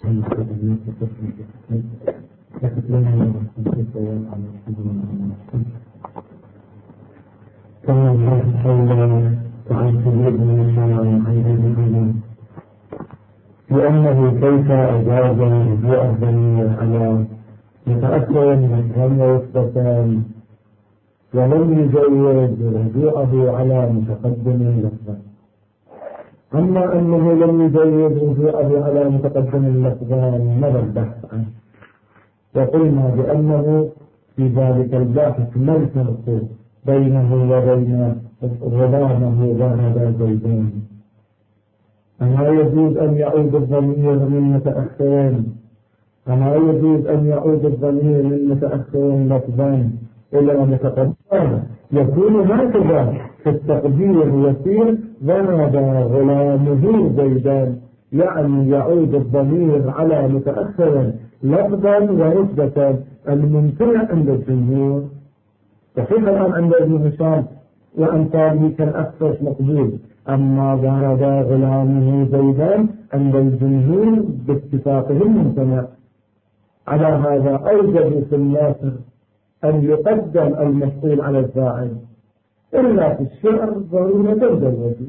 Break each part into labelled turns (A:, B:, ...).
A: لأنه كيف أجاز رجوع الضمير على متأخر من وصفتان ولم يجوز رجوعه على متقدم لفظا. أما أنه لم يجوز رجوعه على متقدم لفظان مضى البحث عنه، وقلنا بأنه في ذلك البحث ما الفرق بينه وبين غلامه ذهب زيدان. أما يجوز أن يعود الضمير من متأخرين، أما يجوز أن يعود الضمير من متأخرين لفظا إلى متقدم، يكون هكذا في التقدير يصير ذهب غلامه زيدان، يعني يعود الضمير على متأخر لفظا ونسبة. الممتنع عند الجمهور صحيح الآن عند ابن هشام وأمثاله كالأخفش مقبول، أما ذهب غلامه زيدان عند الجمهور باتفاقهم ممتنع. على هذا أوجدوا في الناصر أن يقدم المفعول على الفاعل، إلا في الشعر ضرورة الوجود.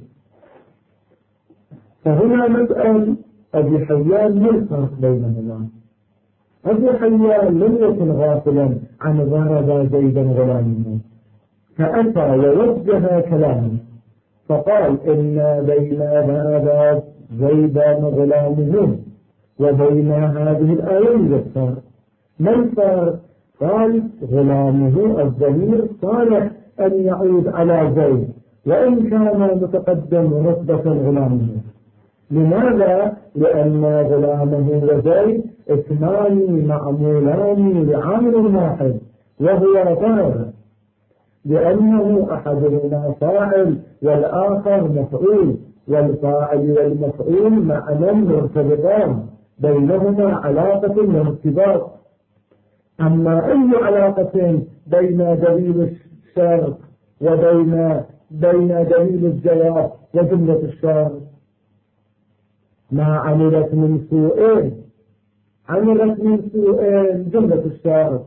A: فهنا نسأل أبي حيان ما الفرق بينهما؟ أبي حيان لم يكن غافلا عن ضرب زيدا غلامه، فأتى ووجه كلامه فقال إن بين ضرب زيدا غلامه وبين هذه الآية الفرق. ما الفرق؟ قال غلامه الضمير صالح أن يعود على زيد وإن كان متقدم رتبة غلامه. لماذا؟ لأن غلامه وزيد اثنان معمولان لعامل واحد وهو ضرب، لأنه أحدهما فاعل والآخر مفعول، والفاعل والمفعول معنى مرتبطان بينهما علاقة وارتباط. أما أي علاقة بين دليل الشرط وبين دليل الجواب وجملة الشرط؟ ما عملت من سوء، عملت من سوء جملة الشرط.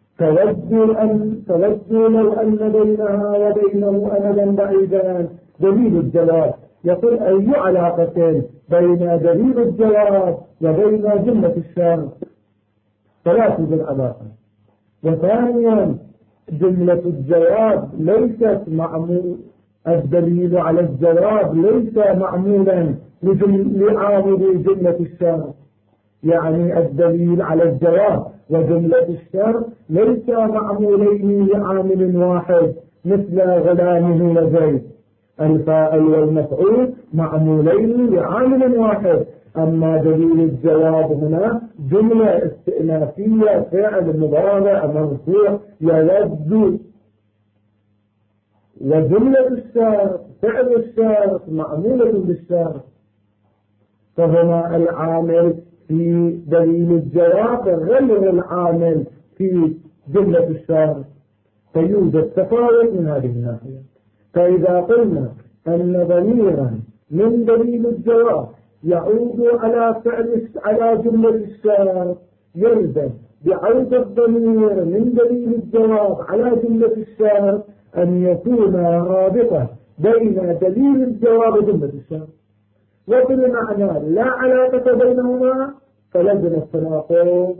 A: تودوا لو أن بينها وبينه أمدا بعيدا دليل الجواب. يقول أي علاقة بين دليل الجواب وبين جملة الشرط؟ فلا توجد علاقة. وثانيا جملة الجواب ليست معمول، الدليل على الجواب ليس معمولا لعامل جملة الشرط، يعني الدليل على الجواب وجملة الشرط ليس معمولين لعامل واحد مثل غلامه وزيد. الفاعل والمفعول معمولين لعامل واحد. أما دليل الجواب هنا جملة استئنافية فعل مضارع مرفوع يود، وجملة الشرط فعل الشرط معمولة بالشرط. فهنا العامل في دليل الجواب غير العامل في جملة الشرط، فيوجد تفاوت من هذه الناحية. فإذا قلنا أن ضميرا من دليل الجواب يعود على جملة الشرط، يلزم بعود الضمير من دليل الجواب على جملة الشرط أن يكون رابطة بين دليل الجواب وجملة الشرط، وبالمعنى لا علاقة بينهما فلزم التناقض.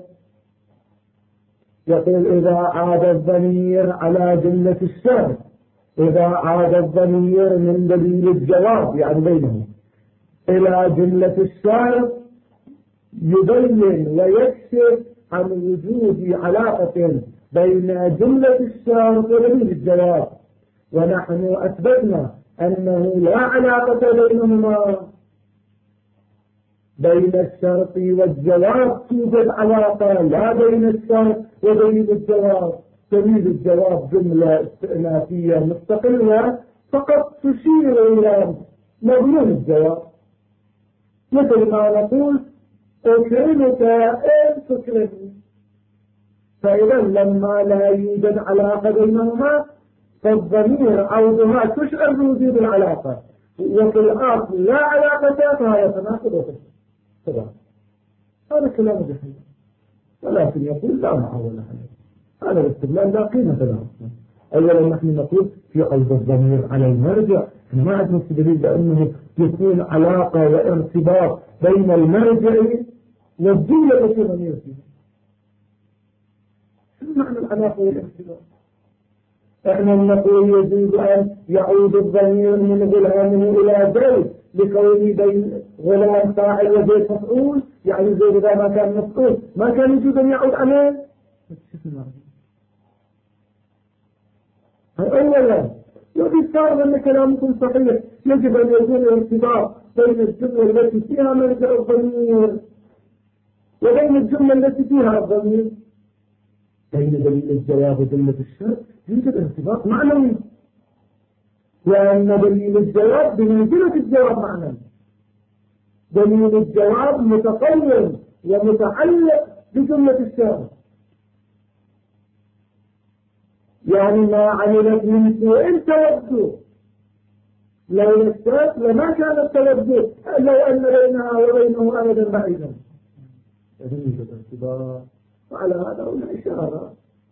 A: يقول إذا عاد الضمير على جملة الشرط، إذا عاد الضمير من دليل الجواب يعني بينهم إلى جملة الشرط يبين ويكشف عن وجود علاقة بين جملة الشرط ودليل الجواب، ونحن أثبتنا أنه لا علاقة بينهما. بين الشرط والجواب توجد علاقة، لا بين الشرط ودليل الجواب. دليل الجواب جملة استئنافية مستقلة فقط تشير إلى مضمون الجواب، مثل ما نقول أكرمك إن تكرمني. فإذا لما لا يوجد علاقة بينهما فالضمير عودها تشعر بوجود العلاقة، وفي الأصل لا علاقة فهي تناقض. هذا كلام جحيم، ولكن يقول لا معول عليه. هذا الاستدلال لا قيمة له. أولا نحن نقول في عوض الضمير على المرجع، احنا ما عندنا دليل بأنه يكون علاقة وارتباط بين المرجع والجملة التي ضمير فيها. شو معنى العلاقة والارتباط؟ احنا نقول يجوز أن يعود الضمير من غلامه إلى زيد لكونه بين غلام فاعل وزيد مفعول، يعني زيد إذا ما كان مفعول ما كان يجوز أن يعود عليه. أولا يجب صار أن كلامكم صحيح، يجب أن يكون الارتباط بين الجملة التي فيها مرجع الضمير وبين الجملة التي فيها الضمير. بين دليل الجواب وجملة الشرط يوجد ارتباط معنوي، لأن دليل الجواب بمنزلة الجواب معنوي. دليل الجواب متقيم ومتعلق بجملة الشرط، يعني ما عملت من سوء تود، لو الشرط لما كانت تود لو أن بينها وبينه أبدا بعيدا. يوجد ارتباط، وعلى هذا هنا إشارة.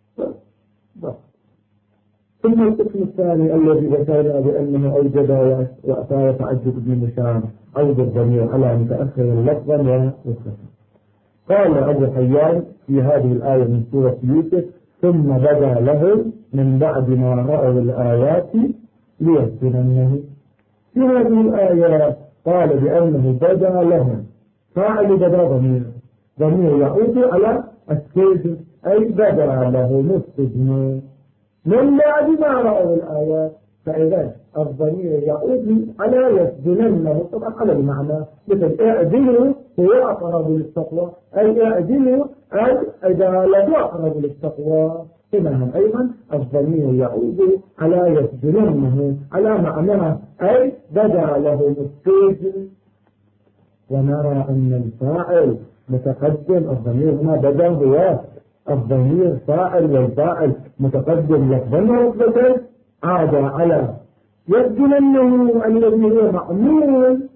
A: ثم القسم الثاني الذي ذكرنا بأنه أوجد وأتى تعجب ابن هشام عوض الضمير على متأخر لفظا ووصفا. قال أبو حيان في هذه الآية من سورة يوسف: ثم بدا له من بعد ما رأوا الآيات ليفتننه. في هذه الآية قال بأنه بدا له، فاعل بدا ضمير يعود على السجن، أي بدا له مستجن من بعد ما رأوا الآيات. فإذا الضمير يعود على يسجننه، طبعا على المعنى مثل اعدلوا هو أقرب للتقوى، أي اعدلوا العدالة أقرب للتقوى. إنهم أيضا الضمير يعود على يسجننه على معناه، أي بدا له السجن. ونرى أن الفاعل متقدم، الضمير هنا بدا هو الضمير فاعل، والفاعل متقدم لفظا ورتبة، عاد على يسجننه الذي هو معمول،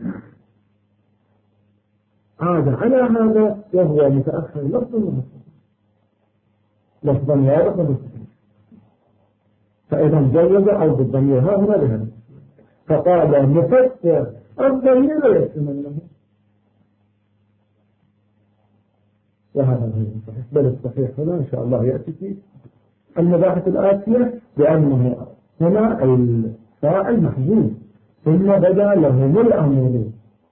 A: عاد على هذا وهو متأخر لفظا ورتبة. فإذا جوز عوض الضمير ها هنا بهذا، فقال مفسر الضمير يسجننه، وهذا غير صحيح. بل الصحيح هنا إن شاء الله يأتي في المباحث الآتية بأنه هنا الفاعل محذوف، ثم بدا لهم الأمر.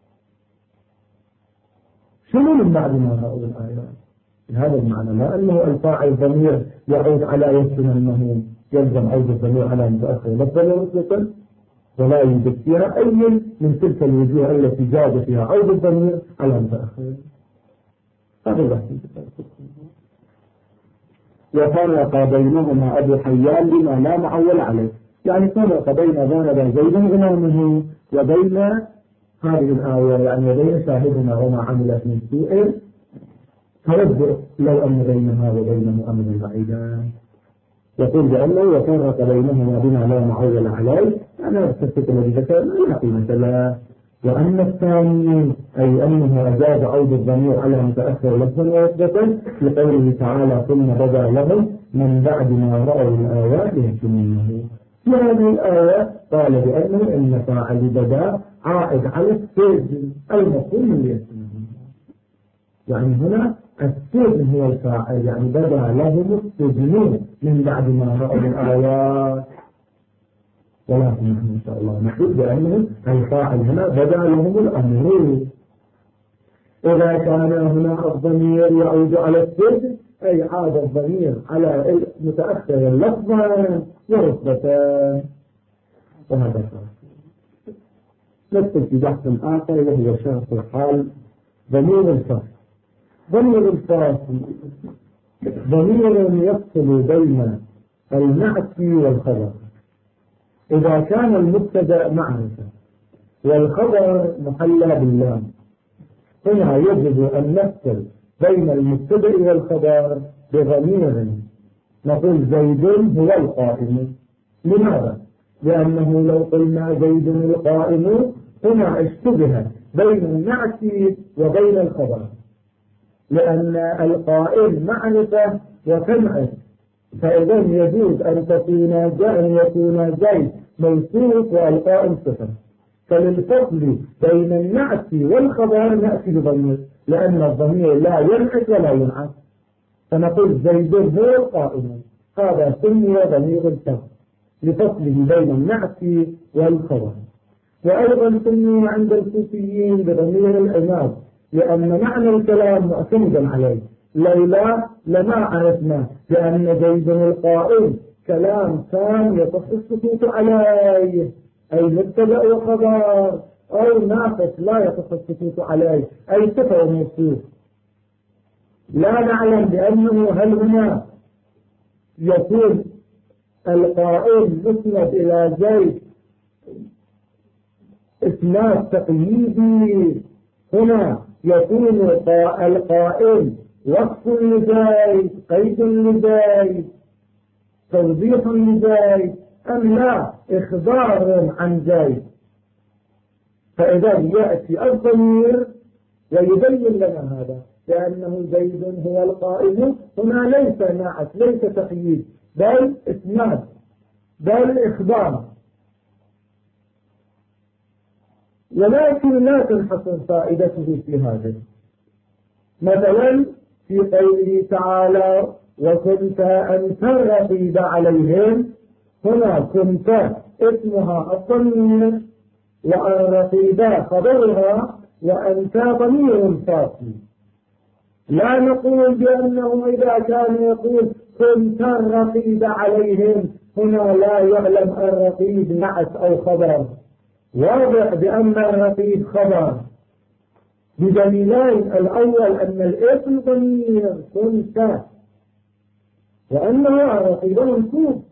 A: شنو من بعد ما رأوا الآيات؟ هذا المعنى، لا أنه الفاعل ضمير يعود على يسكن أنه يلزم عود الضمير على متأخر لفظا ولا يوجد فيها أي من تلك الوجوه التي جاز فيها عود الضمير على متأخر. هذا وفرق بينهما أبو حيان بما لا معول عليه، يعني فرق بين ذهب زيد غلامه وبين هذه الآية، يعني وبين شاهدنا وما عملت من سوء فيبدأ لو أن بينها وبينه أمر بعيدا. يقول بأنه وفرق بينهما بما لا معول عليه، أنا أستفدت الذي ذكر لا قيمة له. وأن الثاني أي أنه أجاز عود الضمير على متأخر لفظا ويثبتا لقوله تعالى: ثم بدا لهم من بعد ما رأوا الآيات يسجننه. في هذه الآية قال بأنه إن فاعل بدا عائد على السجن المفهوم من يسجننه، يعني هنا السجن هو الفاعل، يعني بدا لهم السجن من بعد ما رأوا الآيات. ولكن نحن إن شاء الله نقول بأنه الفاعل هنا بدا لهم الأمر. إذا كان هنا الضمير يعود على السجن، أي عاد الضمير على المتأخر لفظا ورتبة. وهذا شرط. ندخل في بحث آخر وهو شرط الحال ضمير الفصل. ضمير الفصل ضمير يفصل بين النعت والخبر. إذا كان المبتدأ معرفة والخبر محلى باللام، هنا يجب أن نفصل بين المبتدأ والخبر بضمير، نقول زيد هو القائم. لماذا؟ لأنه لو قلنا زيد القائم هنا اشتبه بين النعت وبين الخبر، لأن القائل معرفة وسمع، فإذا يجوز أن يكون زيد موصوف والقائل صفة. فللفصل بين النعت والخبر نأتي بضمير، لأن الضمير لا ينعت ولا ينعت، فنقول زيد هو القائم، هذا سمي ضمير الفصل لفصله بين النعت والخبر. وأيضا سمي عند الكوفيين بضمير العماد، لأن معنى الكلام معتمدا عليه، لولا لما عرفنا بأن زيد القائم كلام كان يصح السكوت عليه، أي مبتدأ وخبر، أو ناقص لا يصح السكوت عليه، أي صفة وموصوف. لا نعلم بأنه هل هنا يكون القائم مسند إلى زيد إسناد تقييدي، هنا يكون القائم وصف لزيد، قيد لزيد، توضيح لزيد، أم لا إخبار عن زيد. فإذا يأتي الضمير ويبين لنا هذا، لأنه زيد هو القائم، هنا ليس نعت، ليس تقييد، بل إسناد، بل إخبار. ولكن لا تنحصر فائدته في هذا. مثلا في قوله تعالى وكنت أنت الرقيب عليهم، هنا كنت اسمها الضمير، والرقيب خبرها، وأنت ضمير فاصل. لا نقول بأنه إذا كان يقول كنت الرقيب عليهم هنا لا يعلم الرقيب نعت أو خبر، واضح بأن الرقيب خبر بدليلين: الأول أن الاسم ضمير كنت، وأنه الرقيب منصوب.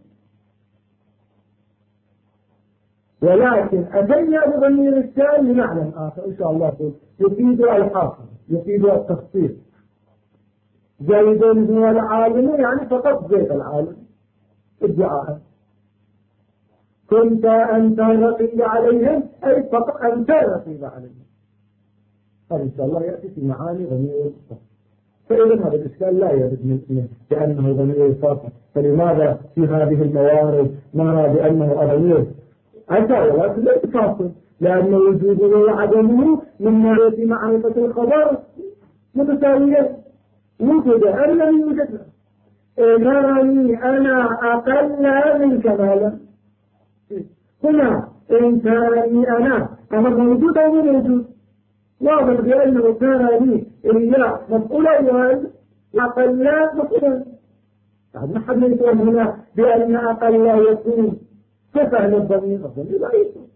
A: ولكن أتينا بضمير الشأن لمعنى آخر إن شاء الله يفيد الحاصل، يفيد التخصيص. زيد هو العالم، يعني فقط زيد العالم ادعاء. كنت أنت الرقيب عليهم، أي فقط أنت الرقيب عليهم. هذا إن شاء الله يأتي في معاني ضمير الفصل. فإذا هذا الإشكال لا يرد من اسمه بأنه ضمير الفصل. فلماذا في هذه الموارد نرى بأنه ضمير أتى ولكن ليس فاصل؟ لأن وجوده وعدمه من ناحية معرفة الخبر متساوية، وجد أم لم يوجد. نرني أنا أقل منك مالا، هنا إن كانني أنا موجود أو موجود، واضح بأنه كان لي إلا مفعولا وأقل مفعولا. نحن نقول هنا بأن أقل يكون صفة للضمير، الضمير لا يكون.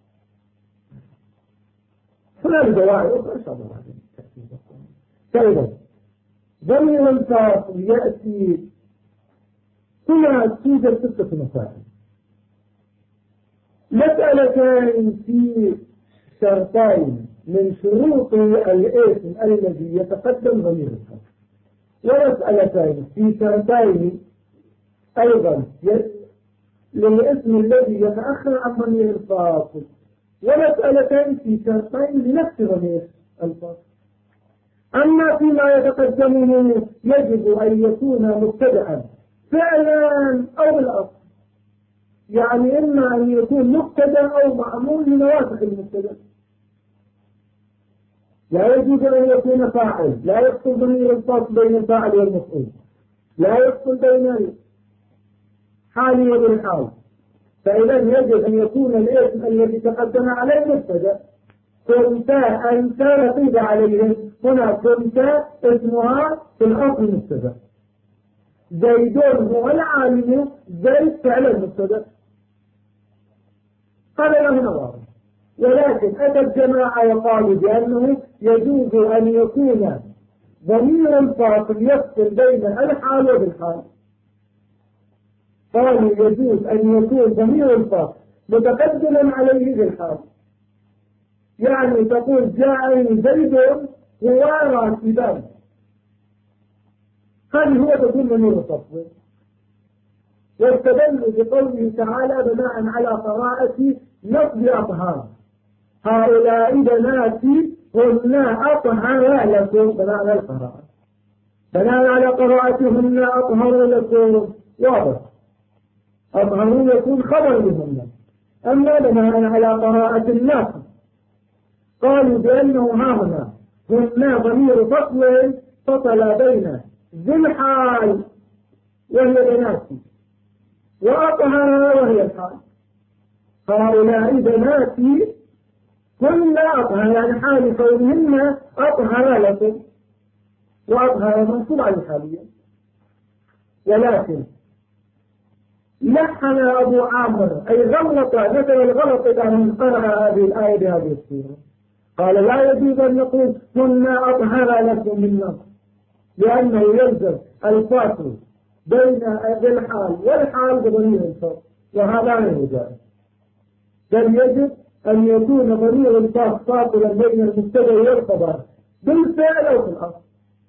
A: هناك دواعي أخرى إن شاء الله فإذا ضمير الفاصل يأتي هنا توجد 6 مسائل. مسألتان في شرطين من شروط الاسم الذي يتقدم ضمير الفاصل، ومسألتين في شرطين أيضا للاسم الذي يتأخر عن ضمير الفاصل، ومسألتين في شرطين لنفس ضمير الفاصل. أما فيما يتقدمه يجب أن يكون مبتدأ فعلا أو بالأصل، يعني إما أن يكون مبتدأ أو معمول لنواسخ المبتدأ. لا يجوز أن يكون فاعل، لا يفصل ضمير الفاصل بين الفاعل والمفعول، لا يفصل بين الحال والحال. فإذا يجب أن يكون الاسم الذي تقدم عليه مبتدأ. كنت أنت رقيب عليهم، هنا كنت اسمها في الأصل مبتدأ. زيد هو العالم، زيد فعل المبتدأ. هذا هنا واضح. ولكن أتى الجماعة وقالوا بأنه يجوز أن يكون ضمير الفاصل يفصل بين الحال وبالحال. قالوا يجوز أن يكون ضمير الفاصل متقدما عليه بالحال، يعني تقول جاءني زيد وراكبا، هذه هو تكون ضمير الفاصل. واستدلوا بقوله تعالى بناء على قراءة نصب أطهار، هؤلاء بناتي هن أطهر لكم، بناء على القراءة. بناء على قراءتهن أطهر لكم، واضح، أطهر لكم خبر لهن. أما بناء على قراءة الناس قالوا بأنه هاهنا هن ضمير فصل فصل بين ذي الحال وهي بناتي وأطهر وهي الحال. هؤلاء بناتي كن أطهر، يعني حال كونهن أطهر لكم، وأظهر منصوب على الحالية. ولكن لحن أبو عامر أي غلط مثل الغلط إذا من قرأ هذه الآية بهذه الصورة، قال لا يجوز أن نقول كنا أطهر لكم من نصر، لأنه يلزم الفاصل بين ذي الحال والحال بضمير الفصل، وهذا غير جائز، بل يجب أن يكون ضمير الفصل فاصلا بين المبتدأ والخبر بالفعل أو في الأصل.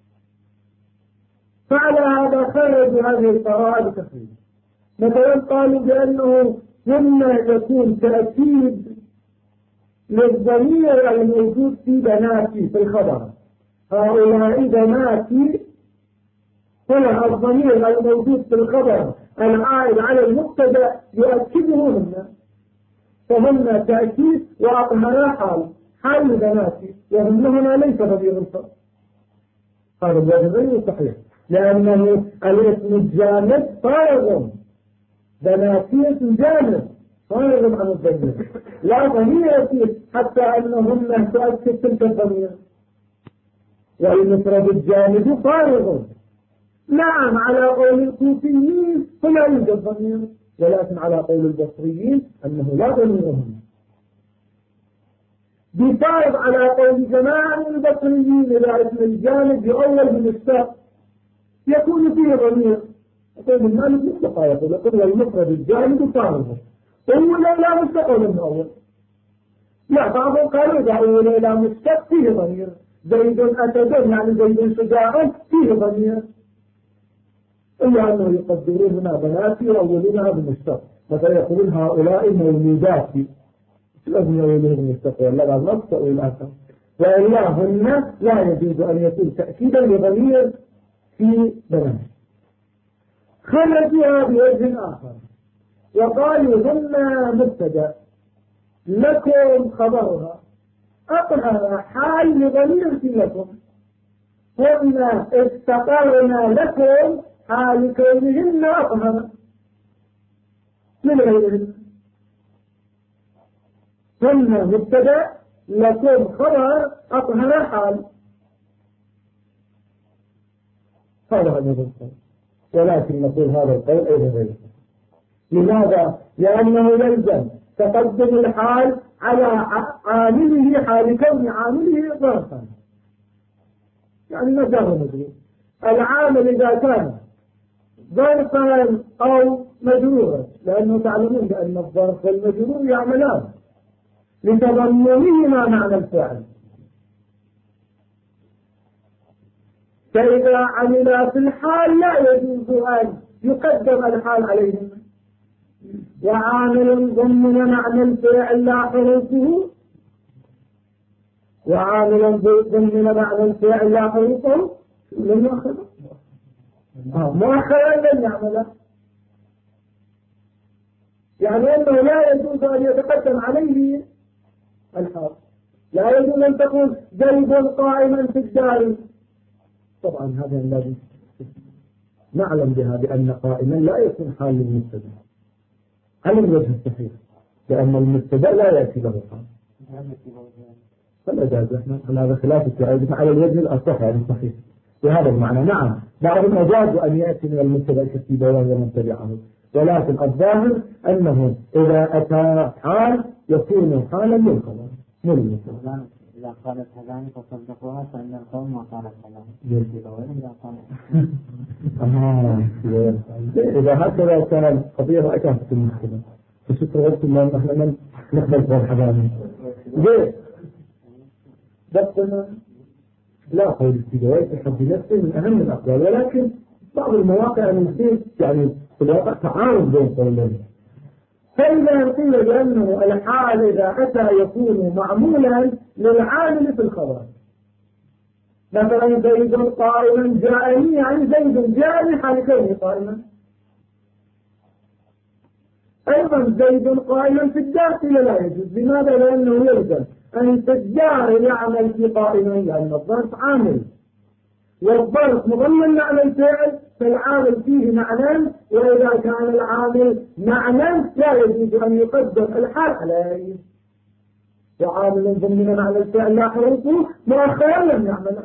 A: فعلى هذا خرجوا هذه القراءة بتفريق. مثلا قالوا بأنه ثم يكون تأكيد للضمير الموجود في بناتي في الخبر، هؤلاء بناتي هنا الضمير الموجود في الخبر العائد على المبتدأ يؤكدهن، فهن تأكيد وأطهر حال بناتي، وهن هنا ليس ضمير الفصل. هذا الوجه غير صحيح، لأنه الاسم الجامد فارغ، بناتية جامد فارغ عن الضمير، لا ضمير فيه حتى أنهن تؤكد تلك الضمير، والمفرد الجامد فارغ. نعم على قول الكوفيين فلا يوجد ضمير، ولكن على قول البصريين أنه لا ضمير هنا. بفارغ على قول جماعة من البصريين إلى اسم الجامد يؤول بالاشتاق يكون فيه ضمير. يقول المالك مطلقا، يقول المفرد الجامد فارغ، أولا لا مستقل من أول. لا، بعضهم قالوا إذا أولا لا مستقل فيه ضمير، زيد أسد يعني زيد شجاع فيه ضمير، إلا أنه يقدرون هنا بناتي وأولونها بالمستقل، مثلا يقولون هؤلاء مولوداتي، لازم يولون بالمستقل، لا نص والأسد، وإلا هن لا يجوز أن يكون تأكيدا لضمير في بنات. خرجوها بوجه آخر وقالوا هن مبتدأ لكم خبرها أطهر حال لضمير في لكم، هن استقرنا لكم حال كونهن أطهر من غيرهن. هن مبتدأ لكم خبر أطهر حال، هذا هو القول، ولكن نقول هذا القول أيضا غير. لماذا؟ لأنه يلزم تقدم الحال على عامله حال كون عامله ظرفا، يعني مجال مجرور. العامل إذا كان ظرفا أو مجرورا، لأنه تعلمون بأن الظرف والمجرور يعملان لتضمنهما معنى الفعل، فإذا عمل في الحال لا يجوز أن يقدم الحال عليهم. وعامل ضمن معنى الفعل لا حروفه، وعامل ضمن معنى الفعل لا حروفه لم يأخذ مؤخرا لن يعمل، يعني أنه لا يجوز أن يتقدم عليه الحال. لا يجوز أن تقول زيد قائما في الدار، طبعا هذا الذي نعلم بها بأن قائما لا يكون حال للمبتدأ على الوجه الصحيح، لأن المبتدأ لا يأتي له حال، فلا جاز احنا هذا خلاف التعريف على الوجه الأصح يعني الصحيح بهذا المعنى. نعم بعضهم أجاز أن يأتي من المبتدأ كالسيبويه ومن تبعه، ولكن الظاهر أنه إذا أتى حال يكون حالا للخبر مو للمبتدأ.
B: إذا قالت هذان فصدقوها فإن القوم ما قالت هذان.
A: إذا هكذا كان القضية ما كانت المشكلة، فشكرا لكم ما نحن من نقبل بالحضانة ليه؟ بس لا قول السيبويه في حد نفسه من أهم الأقوال، ولكن بعض المواقع يصير يعني في الواقع تعارض بين قولين. فإذا قيل بأنه الحال إذا أتى يكون معمولا للعامل في الخبر، مثلا زيد قائما جاءني، يعني زيد جاءني حال كونه قائما. أيضا زيد قائما في الداخل لا يجوز. لماذا؟ لأنه يلزم أن التجار يعمل في قائما، لأن الظرف عامل، والظرف مضمن معنى الفعل، فالعامل فيه معنى، وإذا كان العامل معنى لا يجوز أن يقدم الحال عليه. وعامل ضمن معنى الفعل لا حروفه مؤخرا لم يعمل.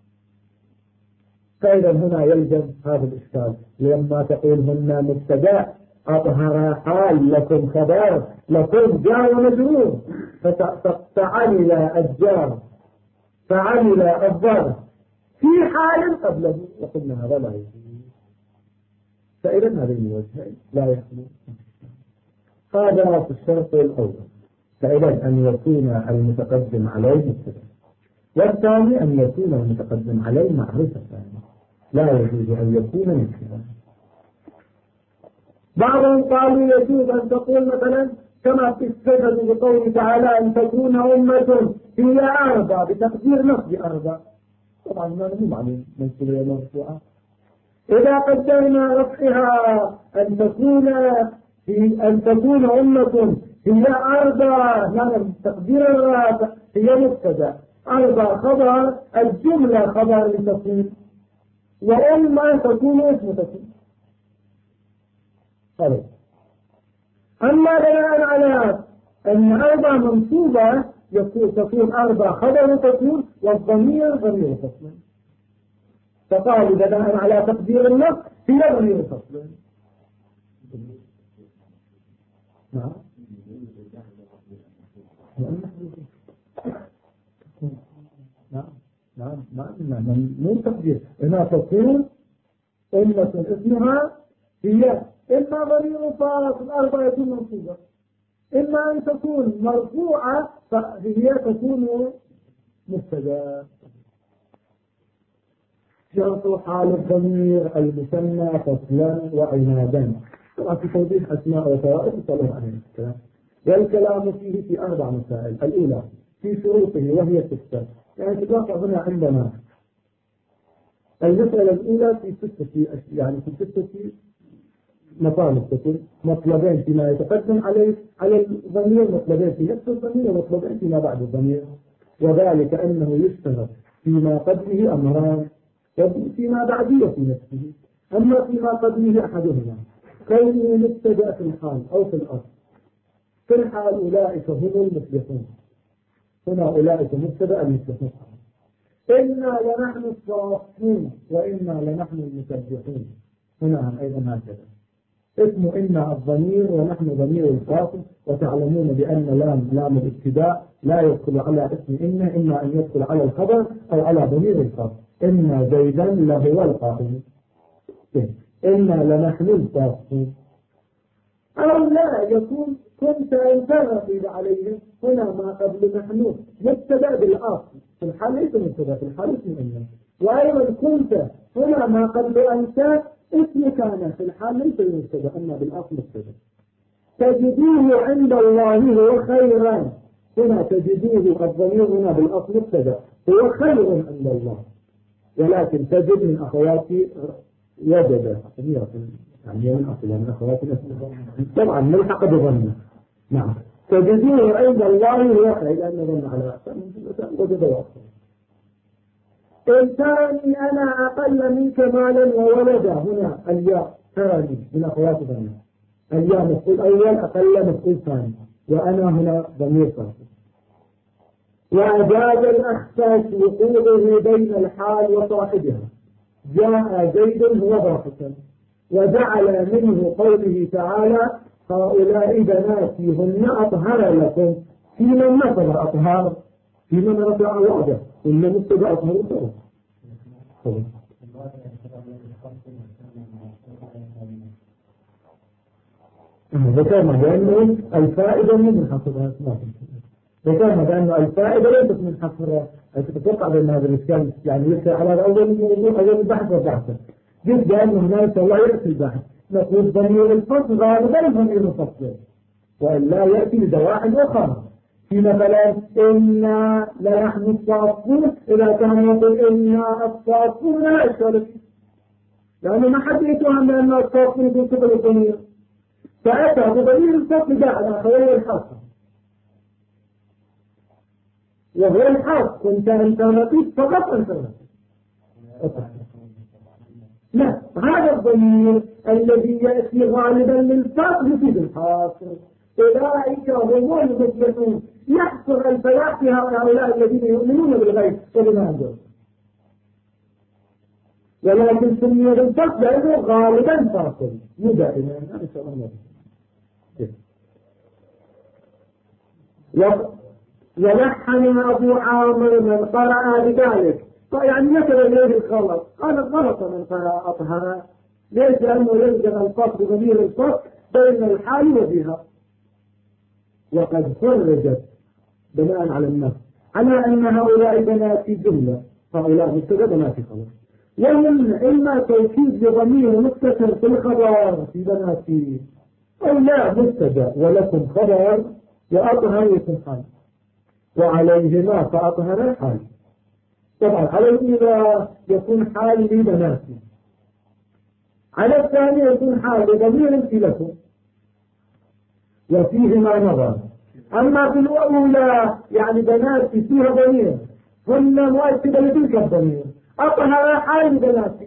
A: فإذا هنا يلزم هذا الإشكال، لما تقول هن مبتدأ أظهر حال لكم خبر لكم جار ومجرور، فعمل الجار فعمل الظرف في حال قبله، وقلنا هذا لا يجوز. فإذا هذا الوجهين لا يخلو. هذا في الشرط الأول. فإذا أن يكون المتقدم عليه مبتدأ، والثاني أن يكون المتقدم عليه معرفة، لا يجوز أن يكون مبتدأ. بعضهم قالوا يجوز أن تقول مثلا كما تستجد بقوله تعالى أن تكون أمة هي أربع، بتقدير نصب أربع. طبعا ما مو معنى منسوبة مرفوعة. إذا قدرنا رفعها أن تكون أمة هي أربع، يعني تقدير الرافع هي مبتدأ، أربع خبر، الجملة خبر لتكون، وأمة تكون اسم تكون. طيب. أما بناء على أن أربع منصوبة تكون أربع خبر تكون، والضمير ضمير فصل، فقالوا بناء على تقدير النص هي ضمير فصل. نعم نعم نعم مو تقدير. هنا تكون أمة اسمها هي إما ضمير فاصل أربعة يكون منصوبة، إما أن تكون مرفوعة فهي تكون مبتدأ. شرط حال الضمير المثنى فصلا وعنادا. طبعا في توضيح أسماء وفوائد صلوا عليه السلام. والكلام فيه في أربع مسائل. الأولى في شروطه وهي ستة، يعني تتوقع هنا عندنا المسألة الأولى في ستة، يعني في ستة مطالب تكون مطلبين فيما يتقدم على الضمير، مطلبين في نفس الضمير، ومطلبين فيما بعد الضمير. وذلك أنه يشتغل فيما قبله أمران، فيما بعده وفي نفسه. أما فيما قبله أحدهما كونه مبتدأ في الحال أو في الأصل. في الحال أولئك هم المفلحون، هنا أولئك مبتدأ المفلحون. إنا لنحن الصافون وإنا لنحن المسبحون، هنا أيضا هكذا. اسم إنا الضمير ونحن ضمير الفاصل، وتعلمون بأن لام الابتداء لا يدخل على اسم إنا، إما أن يدخل على الخبر أو على ضمير الفاصل. إنا زيدا لهو القائم، إنا لنحن الفاصلون. أو لا يكون كنت أنت رقيب عليهم، هنا ما قبل نحن مبتدأ بالأصل، في الحال ليس مبتدأ، في الحال اسم إنا. وأيضا كنت هنا ما قبل أنت اسم كان، في الحال ليس مبتدأ، أما بالأصل مبتدأ. تجدوه عند الله هو خيرا، هنا تجدوه الضمير هنا بالأصل مبتدأ، هو خير عند الله. ولكن تجد من أخواتي وجد، يعني من أصل من أخواتي طبعا ملحق بظنه. نعم تجدوه عند الله هو خير، لأن ظن على وجد وأصل. إن ترني أنا أقل منك مالا وولدا، هنا الياء ترني من أخوات ظنه، الياء مفعول أول أقل مفعول ثاني، وأنا هنا ضمير فاصل. وأجاز الأخفاش وقوعه بين الحال وصاحبها، جاء زيد هو ضاحكا، وجعل منه قوله تعالى هؤلاء بناتي هن أطهر لكم، في من نصب أطهار، في من رفع وعده، إن مبتدأ أطهر لكم. ذكرنا بأنه الفائدة من حصرها، ذكرنا بأنه الفائدة ليست من حصرها. تتوقع بأن هذا الإشكال يعني يذكر على أول الموضوع أول البحث والبحث، جد بأنه هناك الله يأتي البحث نقول ضمير الفصل غالبا ضمير الفصل، وإلا يأتي بدواعي أخرى. في مثلا إنا لنحن الصافون، إذا كان يقول إنا الصافون لا إشكال فيه، لأنه ما حد يتوهم بأن الصافون يكون قبل الضمير، فأتى بضمير الفصل جاء على خير الحاصل، وهو الحاصل كنت أنت نقيت فقط أنت نقيت. لا، هذا الضمير الذي يأتي غالبا للفصل يفيد الحاصل. أولئك هم المفلحون، يحصر الفلاح في هؤلاء الذين يؤمنون بالغيب وبما عندهم، ولكن سمي بالفصل لأنه غالبا فاصل مو دائما. ولحن أبو عامر من قرأ بذلك، يعني نسب إليه الغلط، قال غلط من قرأ أطهر. ليس لأنه يلزم الفصل ضمير الفصل بين الحال وبها، وقد خرجت بناء على النص على أن هؤلاء بنات جملة، هؤلاء مبتدأ بنات خبر، ومن إما توكيد لضمير متصل في الخبر في بنات، أو لا مبتدأ ولكم خبر وأطهر يكون حال، وعليهما فأطهر الحال. طبعا على الأولى يكون حال لبنات، على الثاني يكون حال لضمير في لكم، وفيهما نظر. أما في الأولى يعني بنات فيها ضمير هن مؤكدة لتلك الضمير، أطهر حال بناتي.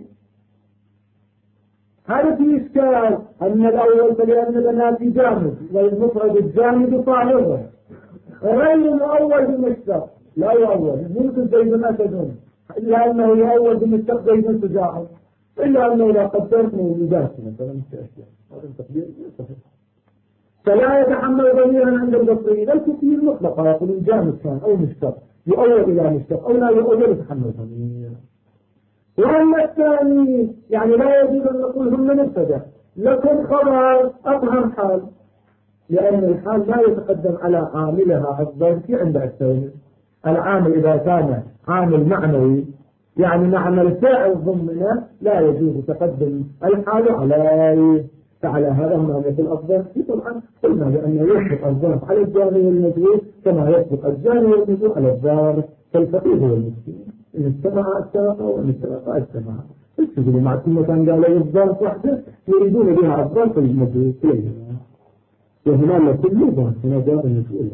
A: هذا في إشكال أن الأول فلأن بناتي جامد، والمفرد الجامد طاهر، غير الأول بمشتق لا يؤول، ممكن زي ما تدون، إلا أنه يؤول بمشتق زي ما تجاهل، إلا أنه لا قدرت موجودات مثلا هذا التقدير صحيح. فلا يتحمل ضميرا عند البصريين الكثير مطلقا، يقولون جامد كان أو مشتق يؤول إلى مشتق، أو لا يؤول يتحمل ضمير. وأما الثاني يعني لا يجوز أن نقول هم مبتدأ لكن خبر أطهر حال، لأن الحال لا يتقدم على عاملها الظرفي عند الثاني. العامل إذا كان عامل معنوي يعني معنى الفاعل ضمنه لا يجوز تقدم الحال عليه. فعلى هذا هنا يقول الظرف طبعا قلنا بأنه يسبق الظرف على الجاني والمجهول كما يسبق الجاني والمجهول على الظرف، فالفقيه هو المسكين إن استمع السبق وإن استمع السمع. السجل مع كل كان قال له الظرف وحده يريدون بها الظرف المجهول وهنا كل ظرف هنا جار المجهول.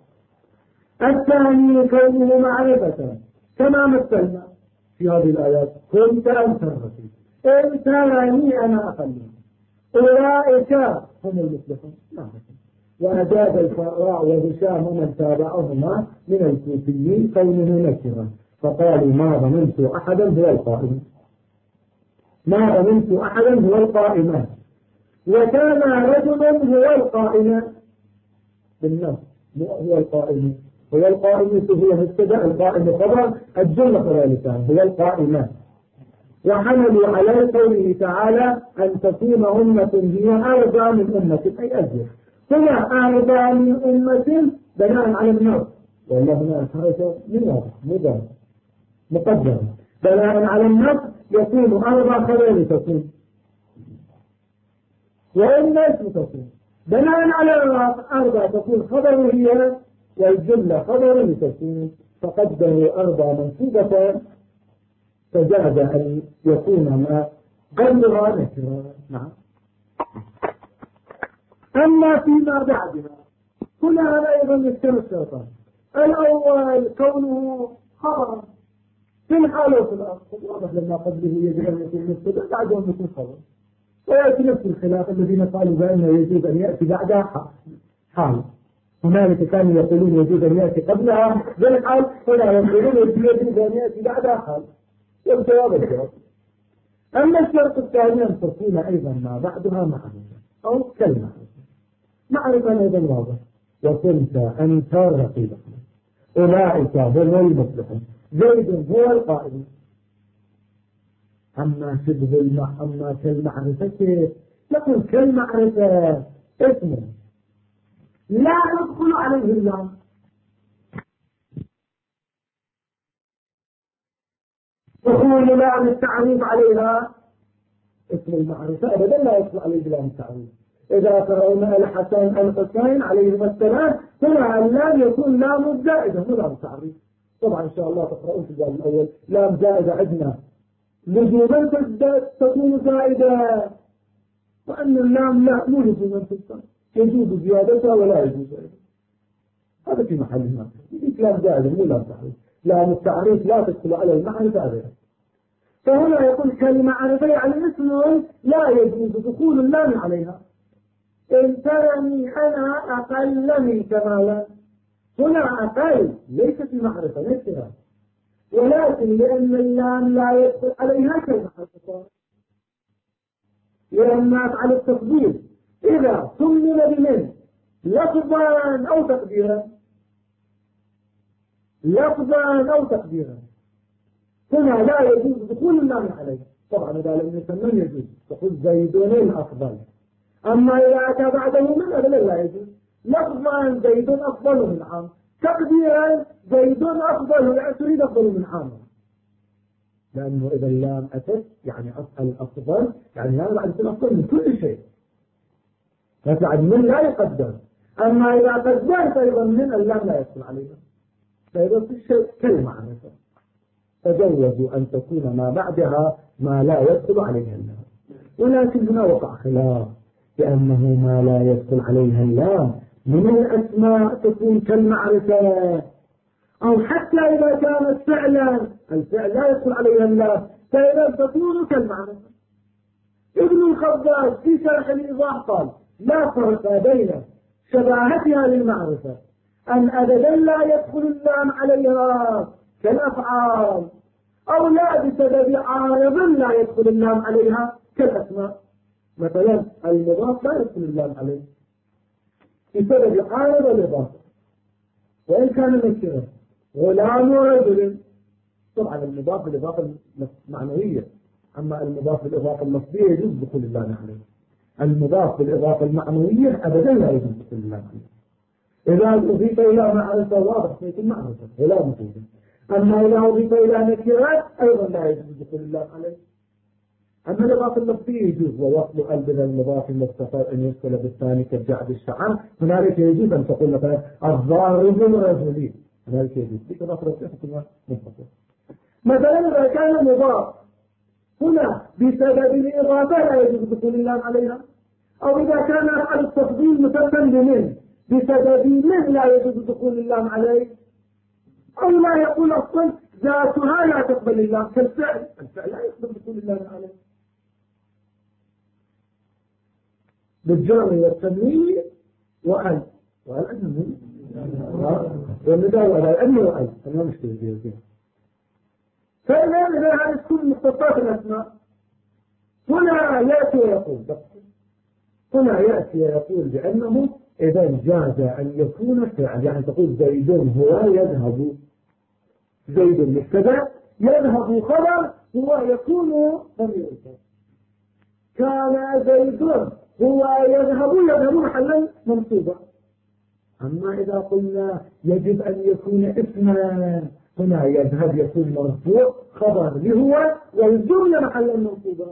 A: الثاني كونه معرفة كما مثلنا في هذه الآيات، كنت أنت الرسول أنت يعني أنا أقلهم، أولئك هم المفلحون. وأجاب الفراء وهشام ومن تابعهما من الكوفيين كونه نكرا، فقالوا ما ظننت أحدا هو القائم، ما ظننت أحدا هو القائم، وكان رجل هو القائم بالنص، هو القائم، هو القائم هو مبتدأ، القائم خبر، الجملة كذلك هو القائم. وحملوا على قوله تعالى أن تكون أمة هي أربع من أمة أي أزيد، هنا أربع من أمة بناء على النص، والله هنا هذا من واضح مدار مقدر بناء على النص يكون أربع خبر تكون، وأمة تكون بناء على أربع تكون خبر هي، والجملة خبر لتكون، فقدروا أربع منصوبة فجاز أن يكون ما غيرها نكرا. نعم. أما فيما بعدها هنا هذا أيضا يشتري الشيطان. الأول كونه خبرا في الحال وفي الأرض، واضح لما قبله يجب أن يكون مبتدأ بعده أن يكون خبر، ويأتي نفس الخلاف الذين قالوا بأنه يجوز أن يأتي بعدها حال، هنالك كانوا يقولون يجوز أن يأتي قبلها بالحال، هنا يقولون يجوز أن يأتي بعدها حال، والجواب الجواب. أما الشرط الثاني أن تكون أيضا ما بعدها معرفة أو كلمة معرفة أيضا واضح، وكنت أنت رقيبا، أولئك هم المفلحون، زيد هو القائم. أما شبه أما كالمعرفة نقول كالمعرفة اسم لا يدخل عليه اللام، دخول لام التعريف عليها اسم المعرفة أبدا لا يدخل عليه لام التعريف، إذا ترون الحسن الحسين عليهما السلام هنا اللام يكون لام زائدة مو لام تعريف. طبعا إن شاء الله تقرؤون في الباب الأول لام زائدة عندنا لزوما تكون زائدة، وأن اللام لا مو لزوما تكون يجوز زيادتها ولا يجوز زيادتها. هذا في محلها لام زائدة مو لام تعريف. لام التعريف لا تدخل على المعرفة أبدا. فهنا يقول كالمعرفة يعني اسم لا يجوز دخول اللام عليها. إن ترني أنا أقل منك مالا، هنا أقل ليس في معرفة نكرة، ولكن لأن اللام لا يدخل عليها كالمعرفة، لأنها على التفضيل إذا ثمن بمن لفظا أو تقديرا، لفظا أو تقديرا، هنا لا يجوز دخول اللام عليها. طبعا إذا لم يسمن يجوز تقول زيدون أفضل، أما إذا أتى بعده من أبدا لا يجوز. لفظا زيد أفضل من عام، تقديرا زيد أفضل، لا تريد أفضل من عام، لأنه إذا اللام أتت يعني الأفضل يعني هذا بعد يكون أفضل من كل شيء، فبعد من لا يقدر. أما إذا قدرت أيضا من اللام لا يدخل عليها، فإذا في الشيء كالمعرفة تجوزوا أن تكون ما بعدها ما لا يدخل عليها اللام. ولكن هنا وقع خلاف، لأنه ما لا يدخل عليها اللام من الأسماء تكون كالمعرفة، أو حتى إذا كانت فعلا الفعل لا يدخل عليها اللام فإذا تكون كالمعرفة. ابن الخضاب في شرح الإيضاح قال لا فرق بين شباهتها للمعرفة أن أبدا لا يدخل اللام عليها كالأفعال، أو لا بسبب عارض لا يدخل اللام عليها كالأسماء. مثلا المضاف لا يدخل اللام عليه بسبب عارض الإضافة وإن كان نكرا، غلام ورجل. طبعا المضاف بالإضافة المعنوية، أما المضاف بالإضافة اللفظية يجوز دخول اللام عليه. المضاف بالإضافة المعنوية أبدا لا يجوز دخول اللام عليه. إذا أضيف إلى معرفة واضح سيكون معرفة ولا موجودة، أما إذا أضيف إلى نكرات أيضا لا يجوز دخول اللام عليه. أما الإضافة اللفظية يجوز، ووصل قلب المضاف المستقر أن يدخل بالثاني كالجعد الشعر، هنالك يجوز أن تقول مثلا الضارب الرجلي، هنالك يجوز لك إضافة لفظية تكون مستقر. مثلا إذا كان مضاف هنا بسبب الإضافة لا يجوز دخول اللام عليها، أو إذا كان على التفضيل مسمى بمن بسبب من لا يجوز دخول اللام عليه، أو لا يقول أصلا ذاتها لا تقبل اللام كالفعل، الفعل لا يقبل دخول اللام عليه. بالجر والتنوين وأن أنه والنداء ولا أنه وأن أنا مشتري فيها. فإذا هذه تكون مختصات الأسماء. هنا يأتي ويقول بأنه إذا جاز أن يكون فعل، يعني تقول زيدون هو يذهب، زيد مبتدأ يذهب خبر هو يكون ضمير. كان زيدون هو يذهب محلا منصوبا. أما إذا قلنا يجب أن يكون اسما، هنا يذهب يكون مرفوع خبر لهو والجملة محلا منصوبا.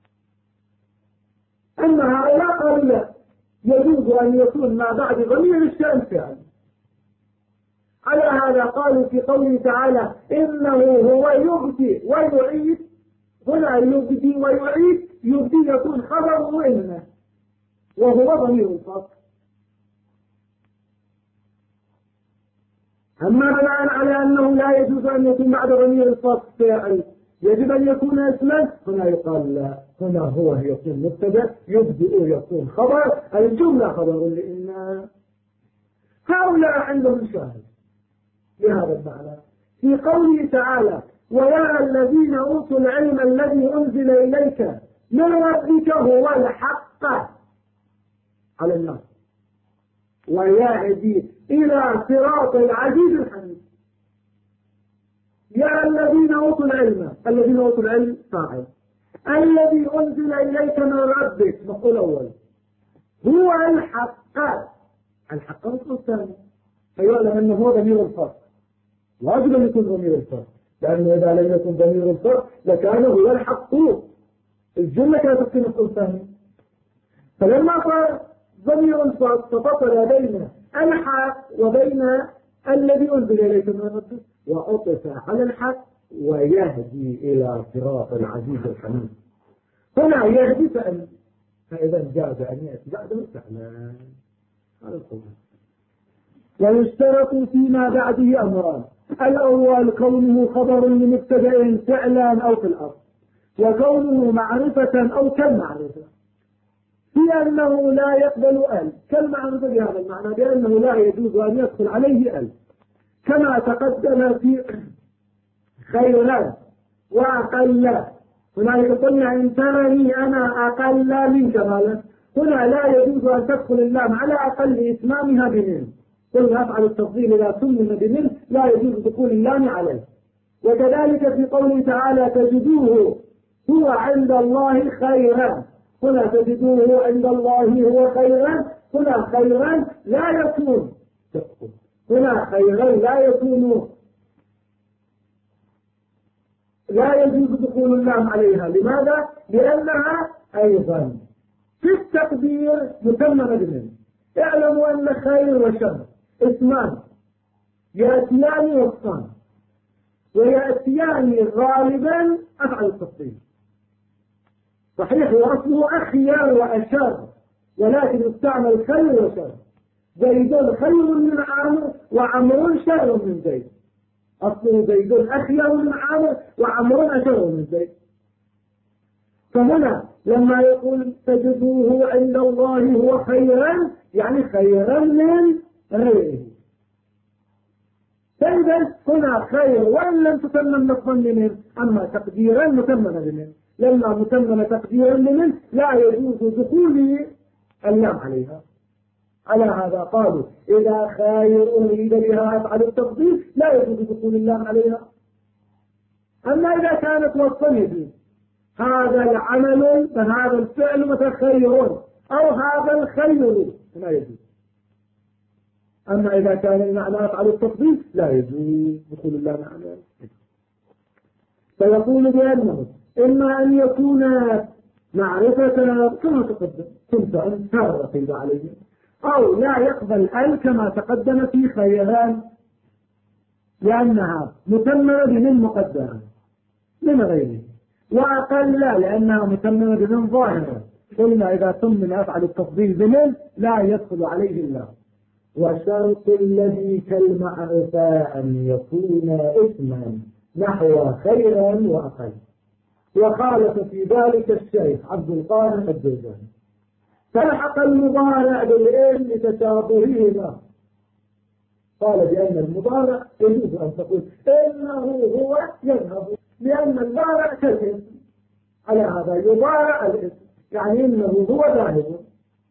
A: أما هؤلاء قالوا لا، يجوز أن يكون ما بعد ضمير الشأن فعل. على هذا قالوا في قوله تعالى إنه هو يبدي ويعيد، هنا يبدي ويعيد، يبدي يكون خبر وإنه وهو ضمير الفصل. أما بناء على أنه لا يجوز أن يكون بعد ضمير الفصل فاعل يجب أن يكون اسما، هنا يقال لا، هنا هو يكون مبتدأ، يبدئ يكون خبر، الجملة خبر لإن. هؤلاء عندهم شاهد لهذا المعنى في قوله تعالى ويا الذين أوتوا العلم الذي أنزل إليك من ربك هو الحق على الناس ويهدي إلى صراط العزيز الحميد. يا الذين أوتوا العلم، الذين أوتوا العلم فاعل، الذي أنزل إليك من ربك مقول أول هو الحق، الحق مقول الثاني، فيعلم أنه هو ضمير الفصل، واجب أن يكون ضمير الفصل، لأنه إذا لم يكن ضمير الفصل لكان هو الحق، الجملة كانت تكون مقول ثاني. فلما صار ضمير ففصل بين الحق وبين الذي أنزل إليك من ربك وعطف على الحق ويهدي إلى صراط العزيز الحميد. هنا يهدي فإذا جاز أن يأتي بعده استعمال هذا القول. ويشترط فيما بعده أمران: الأول كونه خبر لمبتدأ فعلا أو في الأصل، وكونه معرفة أو كالمعرفة، في أنه لا يقبل ال كالمعرفة بهذا المعنى، بأنه لا يجوز أن يدخل عليه ال، كما تقدم في خيرا وأقل. هنالك قلنا إن ترني أنا أقل منك مالا، هنا لا يجوز أن تدخل اللام على أقل إتمامها بمن، قلنا أفعل التفضيل إذا ثمن بمن لا يجوز دخول اللام عليه. وكذلك في قوله تعالى تجدوه هو عند الله خيرا، هنا تجدوه عند الله هو خيرا، هنا خيرا لا يكون، هنا خيرا لا يكون، لا يجوز دخول اللام عليها. لماذا؟ لأنها أيضا في التقدير متممة بمن. اعلموا أن خير وشر اسمان يأتيان وصفان، ويأتيان غالبا أفعل التفضيل. صحيح وأصله أخيار وأشر، ولكن يستعمل خير وشر. زيد خير من عامر وعمر شر من زيد، أصله زيد أخيار من عامر وعمر أشر من زيد. فهنا لما يقول تجدوه عند الله هو خيرا يعني خيرا من غيره. فإذا هنا خير وإن لم تتمم لفظا لمن، أما تقديرا متمم لمن، لما متمم تقديرا لمن لا يجوز دخول اللام عليها. على هذا قالوا إذا خير أريد بها أفعل التفضيل لا يجوز دخول اللام عليها. أما إذا كانت وصفا يجوز هذا العمل فهذا الفعل متخير أو هذا الخير لا يجوز. أما إذا كان المعنى أفعل التفضيل لا يجوز دخول اللام عليها. فيقول بأنه إما أن يكون معرفة كما تقدم كنت أن ترقب عليه، أو لا يقبل ال كما تقدم في خيران لأنها متممة بمن مقدرة من غيره، وأقل لأنها متممة بمن ظاهرة. قلنا إذا تمم أفعل التفضيل بمن لا يدخل عليه الله. وشرط الذي كالمعرفة أن يكون اسما نحو خيرا وأقل. وخالف في ذلك الشيخ عبد القادر الجوزاني، فلحق المضارع بالاسم لتشابههما، قال بأن المضارع يجوز أن تقول إنه هو يذهب، لأن المضارع كالاسم، على هذا يضارع الاسم يعني إنه هو ذاهب.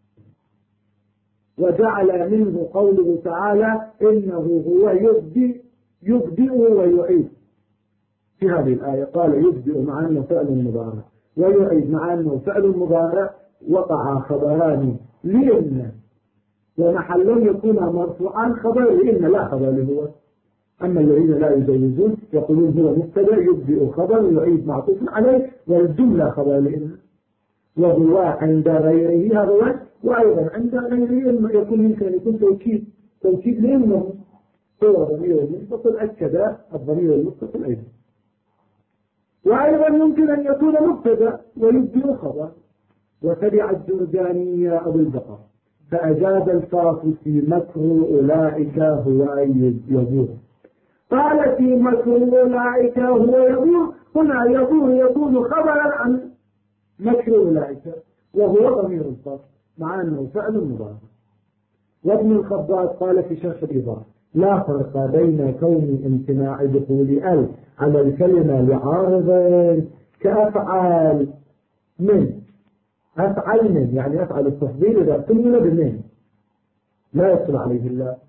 A: وجعل منه قوله تعالى إنه هو يبدئ ويعيد. في هذه الآية قال يبدئ مع أنه فعل مضارع ويعيد مع أنه فعل مضارع، وقع خبران لإن ومحلهم يكون مرفوعان خبر لإن لا خبر له. أما الذين لا يجوزون يقولون هو مبتدأ يبدئ خبر يعيد معطوف عليه والجملة خبر لإن، وهو عند غيره هذا وجه، وأيضا عند غيره يكون يمكن يكون توكيد لإنه هو ضمير المتصل أكد الضمير المتصل أيضا. وأيضا يمكن أن يكون مبتدأ ويبدئ خبر. وتبع الجرجاني أبو البقر فأجاب الفاصل في مكر أولئك هو يبور. قال في مكر أولئك هو يبور، هنا يبور يكون خبرا عن مكر أولئك وهو ضمير الفاصل مع أنه فعل مضارع. وابن الخضاب قال في شرح الإضافة لا فرق بين كون امتناع دخول ال على الكلمة لعارض كأفعال من، أفعل من يعني أفعل التفضيل إذا كلنا بمن لا يدخل عليه الله.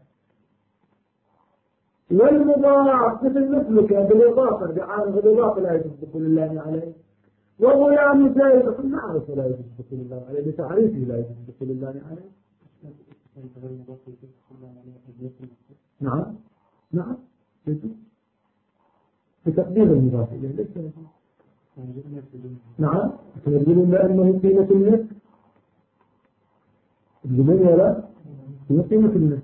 A: والمضاعف مثلك بالإضافة بعارض الإضافة لا يجوز دخول الله عليه. وغلام زائد نعرف لا يجوز دخول الله عليه بتعريفه لا يجوز دخول الله عليه. نعم يجوز بتقدير المضاف إليه ليس نعم تقولون بأنه قيمة النفس الجميل ولا قيمة النفس.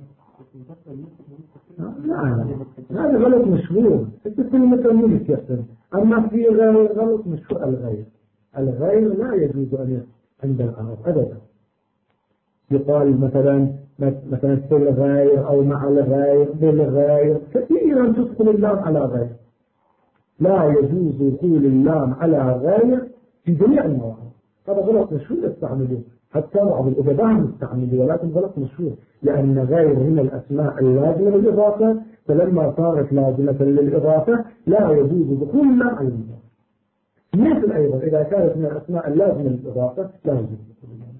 A: هذا غلط مشهور. كلمة الملك يحسن. أما في غلط مشهور الغير لا يجوز أن يكون عند العرب أبدا. يقال مثلا في الغير أو مع الغير بالغير، كثيرا تدخل اللام على غير. لا يجوز دخول اللام على غير في جميع المواضع. هذا غلط مشهور يستعملوه، حتى بعض الأدباء يستعملوه، ولكن غلط مشهور، لأن غير من الأسماء اللازمة للإضافة، فلما صارت لازمة للإضافة لا يجوز دخول اللام على المضاف. مثل أيضا إذا كانت من الأسماء اللازمة للإضافة لا يجوز دخول اللام.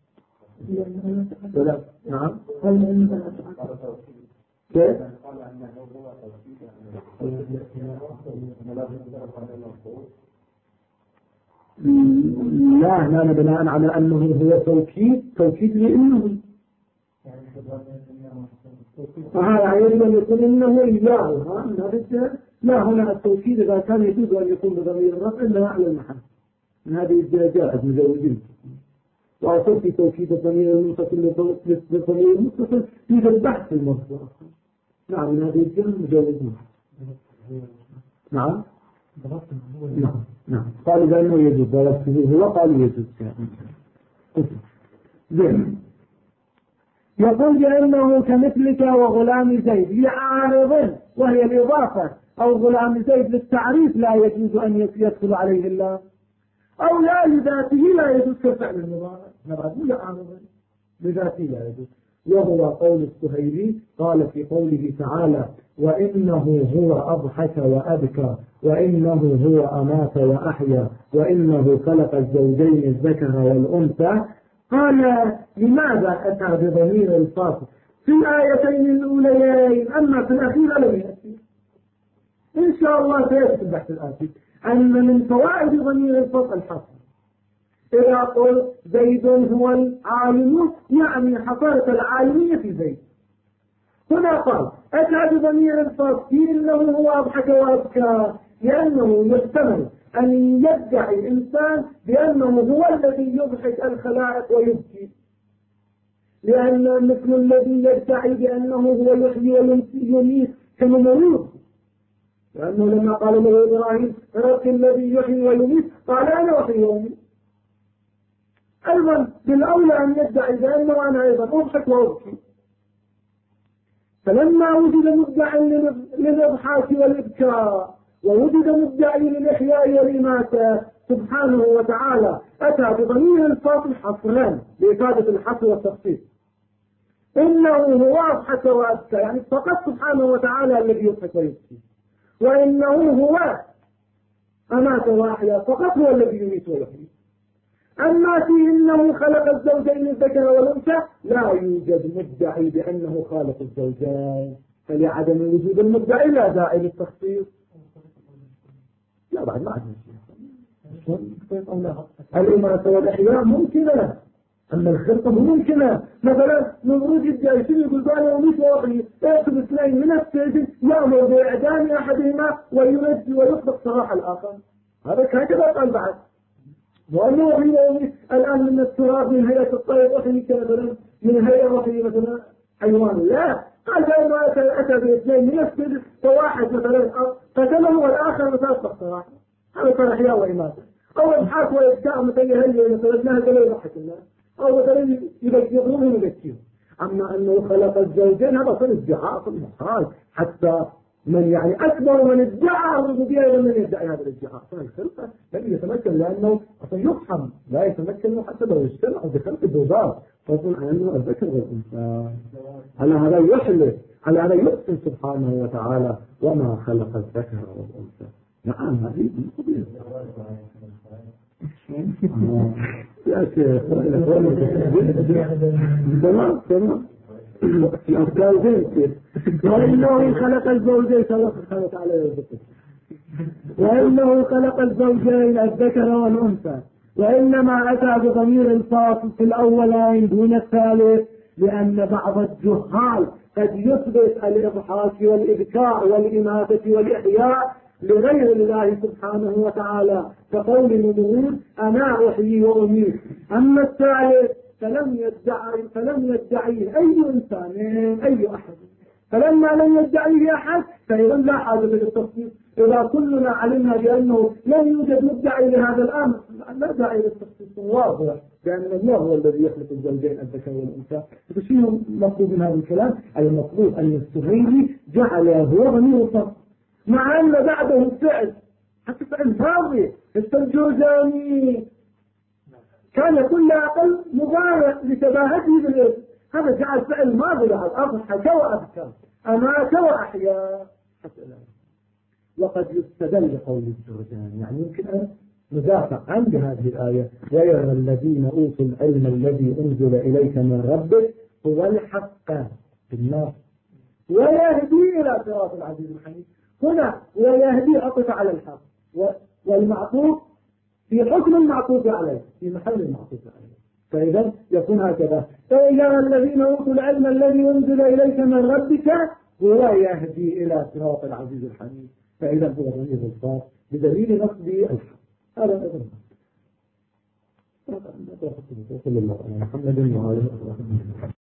A: ولا نعم كيف؟ لا بناء على أنه هو توكيد لإنه يعني يكون إنه إياه. لا هنا التوكيد إذا كان يجوز أن يكون بضمير الرفع إلا على المحل من هذه الدرجات مزوجين. وأصل في توكيد الضمير المنفصل للضمير المتصل في البحث المصدر. نعم من هذه الجملة مجوزين. نعم قال بأنه يجوز، هو قال يجوز. يقول بأنه كمثلك وغلام زيد لعارض وهي الإضافة، أو غلام زيد للتعريف لا يجوز أن يدخل عليه الله، أو لا لذاته لا يجوز كفعل المضارع. نبعد ولا عارض لذاته لا يجوز. وهو قول السهيلي قال في قوله تعالى وإنه هو أضحك وأبكى وإنه هو أمات وأحيا وإنه خلق الزوجين الذكر والأنثى. قال لماذا أتى بضمير الفاصل في الآيتين الأوليين أما في الأخيرة لم يأتي؟ إن شاء الله سيأتي البحث الآتي أن من فوائد ضمير الفاصل الحصر. إذا قلت زيد هو العالم يعني حصرت العالمية في زيد. هنا قال أتى بضمير الفاصل إنه هو أضحك وأبكى، لأنه يحتمل أن يدعي الإنسان بأنه هو الذي يضحك الخلائق ويبكي، لأن مثل الذي يدعي بأنه هو يحيي ويميت كمميت، لأنه لما قال له إبراهيم رب الذي يحيي ويميت قال أنا أحيي ويميت. أيضا بالأولى أن يدعي بأنه أنا أيضا أضحك وأبكي. فلما وجد مدعي للإضحاك والإبكاء ووجد مدعي للإحياء والإماتة سبحانه وتعالى أتى بضمير الفاصل حصران لإفادة الحصر والتخصيص. إنه هو أضحك وأبكى يعني فقط سبحانه وتعالى الذي يضحك ويبكي، وإنه هو أمات وأحيا فقط هو الذي يميت ويحيي. أما في إنه خلق الزوجين الذكر والأنثى لا يوجد مدعي بأنه خالق الزوجين، فلعدم وجود المدعي لا داعي للتخصيص. لا بعد ما عندنا الإماتة والإحياء ممكنة، أما الخلقة ممكنة. مثلا نمرود يدعي شنو يقول بانا وميت وأحيي، يأخذ اثنين من السجن يأمر بإعدام أحدهما وينجي ويطلق سراح الآخر. هذا كذا قال بعد. وأنه الآن من التراب من هيئة الطير وحي مثلا من هيئة وحي مثلا حيوان، لا قال بأنه أتى باثنين من السجن فواحد مثلا قتله والآخر مثلا أطلق سراح. هذا كان إحياء وإماتة. أو إضحاك وإبكاء مثلا يهلي مثلا نهج لا يضحك الناس، أو مثلا يبكيهم ويبكيهم. أما أنه خلق الزوجين هذا صار ادعاء في المحال، حتى من يعني أكبر من ادعى الربوبية من يدعي هذا الادعاء صار الخلقة لم يتمكن، لأنه أصلا يفهم لا يتمكن حتى لو اجتمع بخلق الزوجات فيقول عنه الذكر والأنثى. على هذا يحلف، على هذا يقسم سبحانه وتعالى وما خلق الذكر والأنثى. نعم هذه قضية يا شيخ تمام الأفكار زين. وإنه خلق الزوجين خلق عليه الذكر، وإنه خلق الزوجين الذكر والأنثى، وإنما أتى بضمير الفاصل في الأولين دون الثالث، لأن بعض الجهال قد يثبت الإضحاك والإبكاء والإماتة والإحياء لغير الله سبحانه وتعالى كقول النمرود أنا أحيي وأميت. أما الثالث فلم يدعيه أي إنسان أي أحد. فلما لم يدعيه أحد فإذا لا حاجة للتخصيص. إذا كلنا علمنا بأنه لا يوجد مدعي لهذا الأمر لا داعي للتخصيص. واضح لأن الله هو الذي يخلق الزوجين الذكر والأنثى. شنو المطلوب من هذا الكلام؟ المطلوب أن السهيلي جعل هو ضمير الفصل مع أن بعده فعل حتى فعل ماضي. الجوزاني كان كل أقل مبارك لتباهته بالاسم، هذا جعل فعل ماضي بعد أضحك وأبكى أمات وأحيا. وقد يستدل بقول الجوزاني يعني يمكن أن ندافع عن هذه الآية: ويرى الذين أوتوا العلم الذي أنزل إليك من ربك هو الحق بالناس ويهدي إلى صراط العزيز الحميد. هنا ويهدي عطف على الحق والمعطوف في حكم المعطوف عليه في محل المعطوف عليه. فإذا يكون هكذا: ويرى الذين أوتوا العلم الذي أنزل إليك من ربك هو يهدي إلى صراط العزيز الحميد. فإذا هو ضمير الخاص بدليل نصب الحق. هذا أيضا صلى الله عليه وسلم.